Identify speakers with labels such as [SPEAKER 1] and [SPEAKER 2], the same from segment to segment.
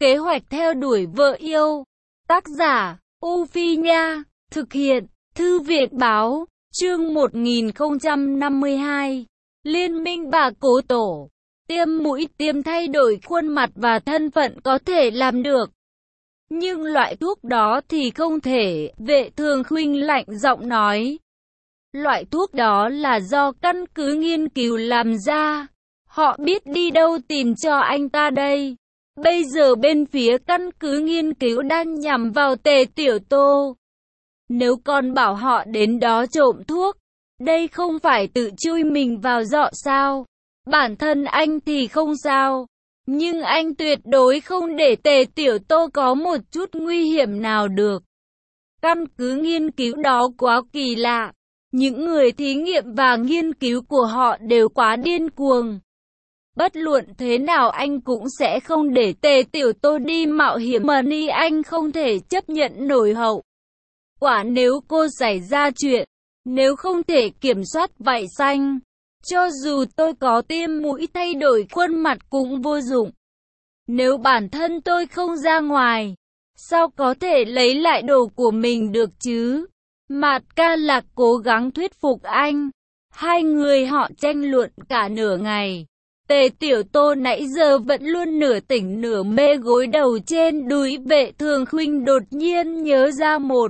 [SPEAKER 1] Kế hoạch theo đuổi vợ yêu. Tác giả, U Phi Nha. Thực hiện, Thư viện Báo. Chương 1052. Liên minh bà cố tổ. Tiêm mũi tiêm thay đổi khuôn mặt và thân phận có thể làm được. Nhưng loại thuốc đó thì không thể, Vệ Thường Khuynh lạnh giọng nói. Loại thuốc đó là do căn cứ nghiên cứu làm ra. Họ biết đi đâu tìm cho anh ta đây. Bây giờ bên phía căn cứ nghiên cứu đang nhắm vào Tề Tiểu Tô. Nếu con bảo họ đến đó trộm thuốc, đây không phải tự chui mình vào giọ sao? Bản thân anh thì không sao, nhưng anh tuyệt đối không để Tề Tiểu Tô có một chút nguy hiểm nào được. Căn cứ nghiên cứu đó quá kỳ lạ. Những người thí nghiệm và nghiên cứu của họ đều quá điên cuồng. Bất luận thế nào anh cũng sẽ không để Tề Tiểu Tô đi mạo hiểm mà ni anh không thể chấp nhận nổi hậu quả nếu cô xảy ra chuyện. Nếu không thể kiểm soát vảy xanh, cho dù tôi có tiêm mũi thay đổi khuôn mặt cũng vô dụng. Nếu bản thân tôi không ra ngoài, sao có thể lấy lại đồ của mình được chứ? Mạt Ca Lạc cố gắng thuyết phục anh. Hai người họ tranh luận cả nửa ngày. Tề Tiểu Tô nãy giờ vẫn luôn nửa tỉnh nửa mê gối đầu trên đùi Vệ Thường Khuynh đột nhiên nhớ ra một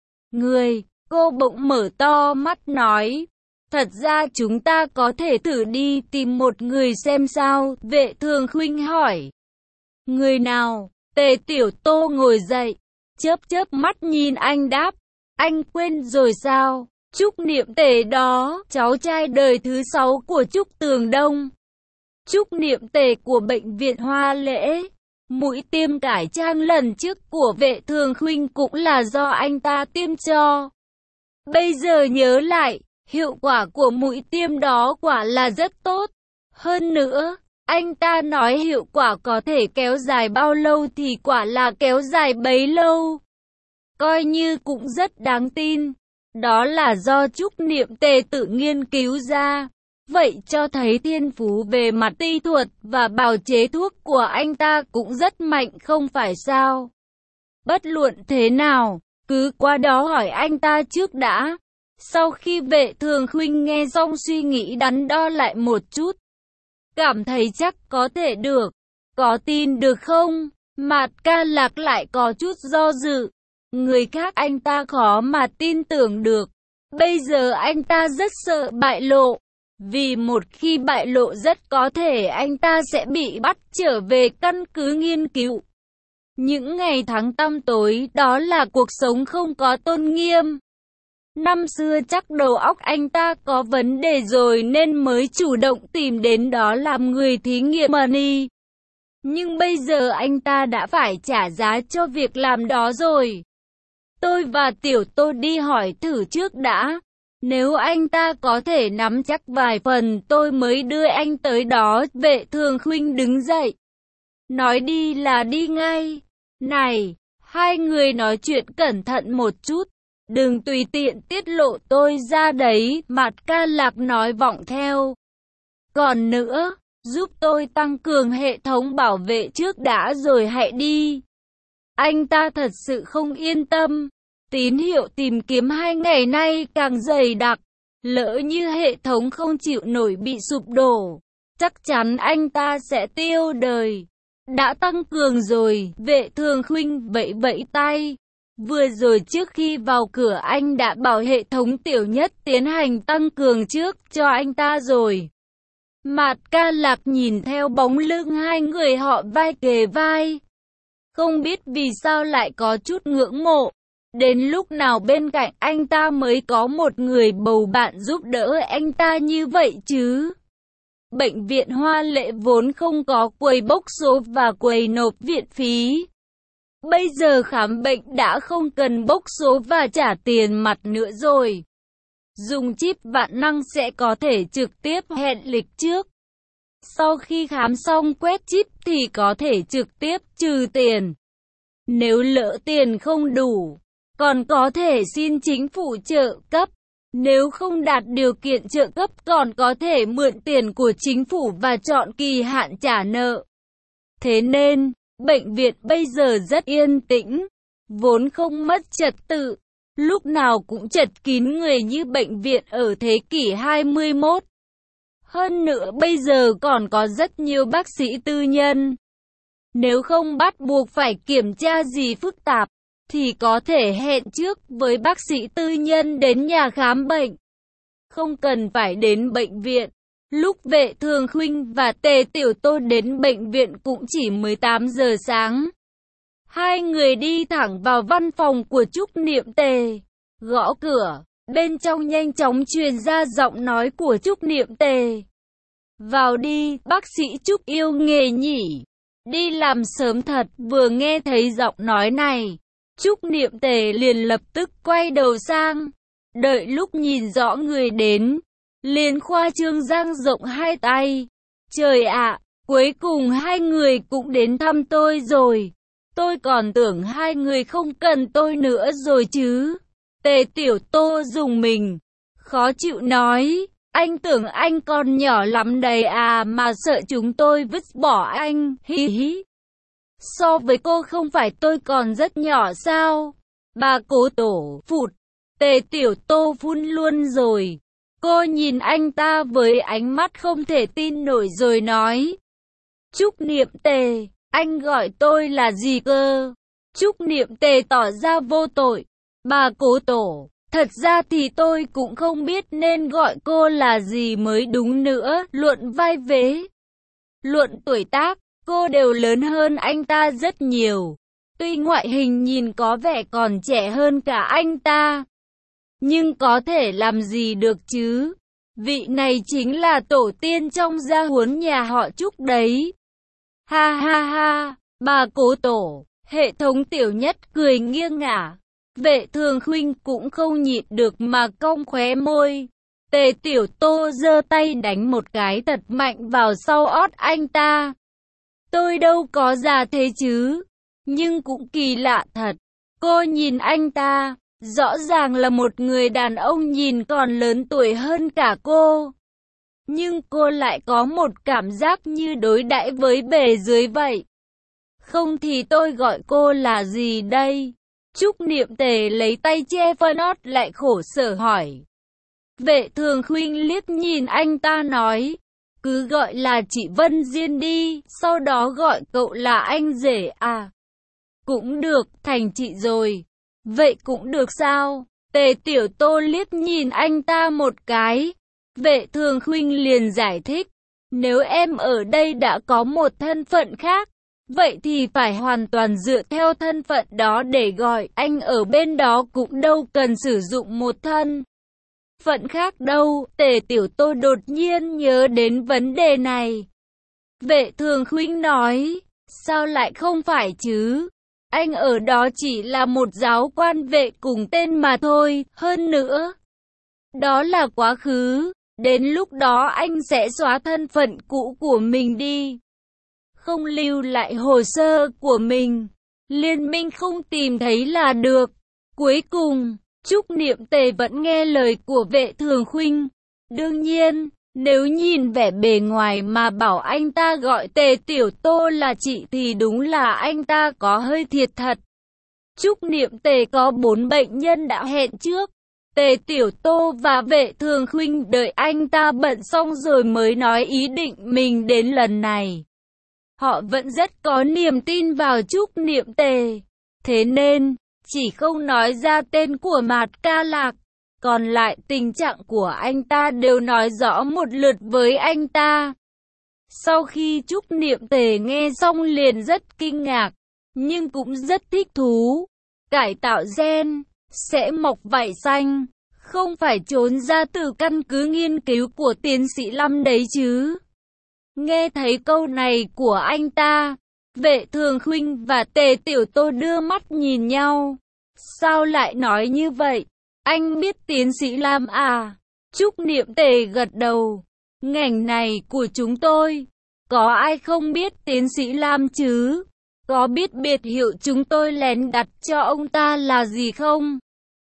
[SPEAKER 1] người. Cô bỗng mở to mắt nói. Thật ra chúng ta có thể thử đi tìm một người xem sao? Vệ Thường Khuynh hỏi. Người nào? Tề Tiểu Tô ngồi dậy, chớp mắt nhìn anh đáp. Anh quên rồi sao? Trúc Niệm Tề đó, cháu trai đời thứ 6 của Trúc Tường Đông. Trúc Niệm Tề của bệnh viện Hoa Lễ. Mũi tiêm cải trang lần trước của Vệ Thường Khuynh cũng là do anh ta tiêm cho. Bây giờ nhớ lại, hiệu quả của mũi tiêm đó quả là rất tốt. Hơn nữa, anh ta nói hiệu quả có thể kéo dài bao lâu thì quả là kéo dài bấy lâu. Coi như cũng rất đáng tin. Đó là do Trúc Niệm Tề tự nghiên cứu ra. Vậy cho thấy thiên phú về mặt y thuật và bào chế thuốc của anh ta cũng rất mạnh không phải sao? Bất luận thế nào, cứ qua đó hỏi anh ta trước đã. Sau khi Vệ Thường Khuynh nghe xong suy nghĩ đắn đo lại một chút. Cảm thấy chắc có thể được. Có tin được không? Mạt Ca Lạc lại có chút do dự. Người khác anh ta khó mà tin tưởng được. Bây giờ anh ta rất sợ bại lộ. Vì một khi bại lộ rất có thể anh ta sẽ bị bắt trở về căn cứ nghiên cứu. Những ngày tháng tăm tối đó là cuộc sống không có tôn nghiêm. Năm xưa chắc đầu óc anh ta có vấn đề rồi nên mới chủ động tìm đến đó làm người thí nghiệm money. Nhưng bây giờ anh ta đã phải trả giá cho việc làm đó rồi. Tôi và Tiểu Tô đi hỏi thử trước đã. Nếu anh ta có thể nắm chắc vài phần tôi mới đưa anh tới đó. Vệ Thường Khuynh đứng dậy. Nói đi là đi ngay. Này, hai người nói chuyện cẩn thận một chút. Đừng tùy tiện tiết lộ tôi ra đấy. Mạt Ca Lạc nói vọng theo. Còn nữa, giúp tôi tăng cường hệ thống bảo vệ trước đã rồi hãy đi. Anh ta thật sự không yên tâm. Tín hiệu tìm kiếm 2 ngày nay càng dày đặc. Lỡ như hệ thống không chịu nổi bị sụp đổ, chắc chắn anh ta sẽ tiêu đời. Đã tăng cường rồi, Vệ Thường Khuynh vẫy tay. Vừa rồi trước khi vào cửa anh đã bảo hệ thống tiểu nhất tiến hành tăng cường trước cho anh ta rồi. Mạt Ca Lạc nhìn theo bóng lưng hai người họ vai kề vai. Không biết vì sao lại có chút ngưỡng mộ. Đến lúc nào bên cạnh anh ta mới có một người bầu bạn giúp đỡ anh ta như vậy chứ? Bệnh viện Hoa Lệ vốn không có quầy bốc số và quầy nộp viện phí. Bây giờ khám bệnh đã không cần bốc số và trả tiền mặt nữa rồi. Dùng chip vạn năng sẽ có thể trực tiếp hẹn lịch trước. Sau khi khám xong quét chip thì có thể trực tiếp trừ tiền. Nếu lỡ tiền không đủ, còn có thể xin chính phủ trợ cấp. Nếu không đạt điều kiện trợ cấp còn có thể mượn tiền của chính phủ và chọn kỳ hạn trả nợ. Thế nên, Bệnh viện bây giờ rất yên tĩnh, vốn không mất trật tự, lúc nào cũng chật kín người như bệnh viện ở thế kỷ 21. Hơn nữa bây giờ còn có rất nhiều bác sĩ tư nhân. Nếu không bắt buộc phải kiểm tra gì phức tạp, thì có thể hẹn trước với bác sĩ tư nhân đến nhà khám bệnh. Không cần phải đến bệnh viện. Lúc Vệ Thường Khuynh và Tề Tiểu Tô đến bệnh viện cũng chỉ 18 giờ sáng. Hai người đi thẳng vào văn phòng của Trúc Niệm Tề. Gõ cửa, bên trong nhanh chóng truyền ra giọng nói của Trúc Niệm Tề. Vào đi, bác sĩ Trúc yêu nghề nhỉ. Đi làm sớm thật. Vừa nghe thấy giọng nói này, Trúc Niệm Tề liền lập tức quay đầu sang. Đợi lúc nhìn rõ người đến, liền khoa trương dang rộng hai tay. Trời ạ, cuối cùng hai người cũng đến thăm tôi rồi. Tôi còn tưởng hai người không cần tôi nữa rồi chứ. Tề Tiểu Tô rùng mình, khó chịu nói, anh tưởng anh còn nhỏ lắm đấy à mà sợ chúng tôi vứt bỏ anh, hi hi. So với cô không phải tôi còn rất nhỏ sao? Bà Cố Tổ phụt, Tề Tiểu Tô phun luôn rồi. Cô nhìn anh ta với ánh mắt không thể tin nổi rồi nói. Trúc Niệm Tề, anh gọi tôi là gì cơ? Trúc Niệm Tề tỏ ra vô tội. Bà Cố Tổ, thật ra thì tôi cũng không biết nên gọi cô là gì mới đúng nữa. Luận vai vế, luận tuổi tác, cô đều lớn hơn anh ta rất nhiều. Tuy ngoại hình nhìn có vẻ còn trẻ hơn cả anh ta, nhưng có thể làm gì được chứ? Vị này chính là tổ tiên trong gia huấn nhà họ Trúc đấy. Ha ha ha, bà Cố Tổ, hệ thống Tiểu Nhất cười nghiêng ngả. Vệ Thường Khuynh cũng không nhịn được mà cong khóe môi. Tề Tiểu Tô giơ tay đánh một cái thật mạnh vào sau ót anh ta. Tôi đâu có già thế chứ, nhưng cũng kỳ lạ thật. Cô nhìn anh ta, rõ ràng là một người đàn ông nhìn còn lớn tuổi hơn cả cô. Nhưng cô lại có một cảm giác như đối đãi với bề dưới vậy. Không thì tôi gọi cô là gì đây? Trúc Niệm Tề lấy tay che phân ót lại khổ sở hỏi. Vệ Thường Khuynh liếc nhìn anh ta nói. Cứ gọi là chị Vân Diên đi, sau đó gọi cậu là anh rể à. Cũng được, thành chị rồi. Vậy cũng được sao? Tề Tiểu Tô liếc nhìn anh ta một cái. Vệ Thường Khuynh liền giải thích. Nếu em ở đây đã có một thân phận khác, vậy thì phải hoàn toàn dựa theo thân phận đó để gọi. Anh ở bên đó cũng đâu cần sử dụng một thân phận khác đâu. Tề Tiểu Tô đột nhiên nhớ đến vấn đề này. Vệ Thường Khuynh nói. Sao lại không phải chứ? Anh ở đó chỉ là một giáo quan vệ cùng tên mà thôi. Hơn nữa, đó là quá khứ. Đến lúc đó anh sẽ xóa thân phận cũ của mình đi, không lưu lại hồ sơ của mình. Liên minh không tìm thấy là được. Cuối cùng, Trúc Niệm Tề vẫn nghe lời của Vệ Thường Khuynh. Đương nhiên, nếu nhìn vẻ bề ngoài mà bảo anh ta gọi Tề Tiểu Tô là chị thì đúng là anh ta có hơi thiệt thật. Trúc Niệm Tề có 4 bệnh nhân đã hẹn trước. Tề Tiểu Tô và Vệ Thường Khuynh đợi anh ta bận xong rồi mới nói ý định mình đến lần này. Họ vẫn rất có niềm tin vào Trúc Niệm Tề. Thế nên, chỉ không nói ra tên của Mạt Ca Lạc. Còn lại tình trạng của anh ta đều nói rõ một lượt với anh ta. Sau khi Trúc Niệm Tề nghe xong liền rất kinh ngạc, nhưng cũng rất thích thú. Cải tạo gen sẽ mọc vảy xanh, không phải trốn ra từ căn cứ nghiên cứu của tiến sĩ Lâm đấy chứ. Nghe thấy câu này của anh ta, Vệ Thường Khuynh và Tề Tiểu Tô đưa mắt nhìn nhau. Sao lại nói như vậy? Anh biết tiến sĩ Lam à? Trúc Niệm Tề gật đầu. Ngành này của chúng tôi, có ai không biết tiến sĩ Lam chứ? Có biết biệt hiệu chúng tôi lén đặt cho ông ta là gì không?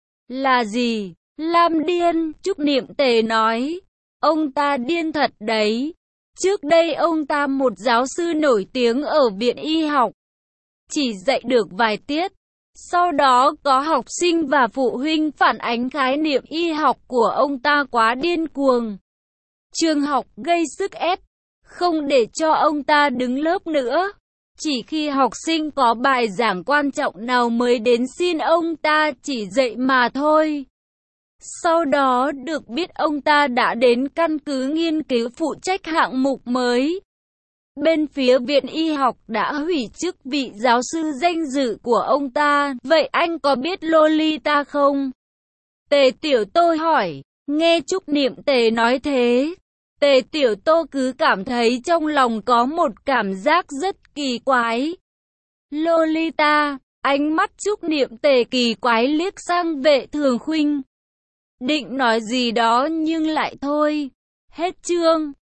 [SPEAKER 1] Là gì? Lam điên, Trúc Niệm Tề nói. Ông ta điên thật đấy. Trước đây ông ta một giáo sư nổi tiếng ở viện y học, chỉ dạy được vài tiết. Sau đó có học sinh và phụ huynh phản ánh khái niệm y học của ông ta quá điên cuồng. Trường học gây sức ép, không để cho ông ta đứng lớp nữa. Chỉ khi học sinh có bài giảng quan trọng nào mới đến xin ông ta chỉ dạy mà thôi. Sau đó được biết ông ta đã đến căn cứ nghiên cứu phụ trách hạng mục mới. Bên phía Viện Y học đã hủy chức vị giáo sư danh dự của ông ta. Vậy anh có biết Lolita không? Tề Tiểu Tô hỏi. Nghe Trúc Niệm Tề nói thế, Tề Tiểu Tô cứ cảm thấy trong lòng có một cảm giác rất kỳ quái. Lolita, ánh mắt Trúc Niệm Tề kỳ quái liếc sang Vệ Thường Khuynh. Định nói gì đó nhưng lại thôi. Hết chương.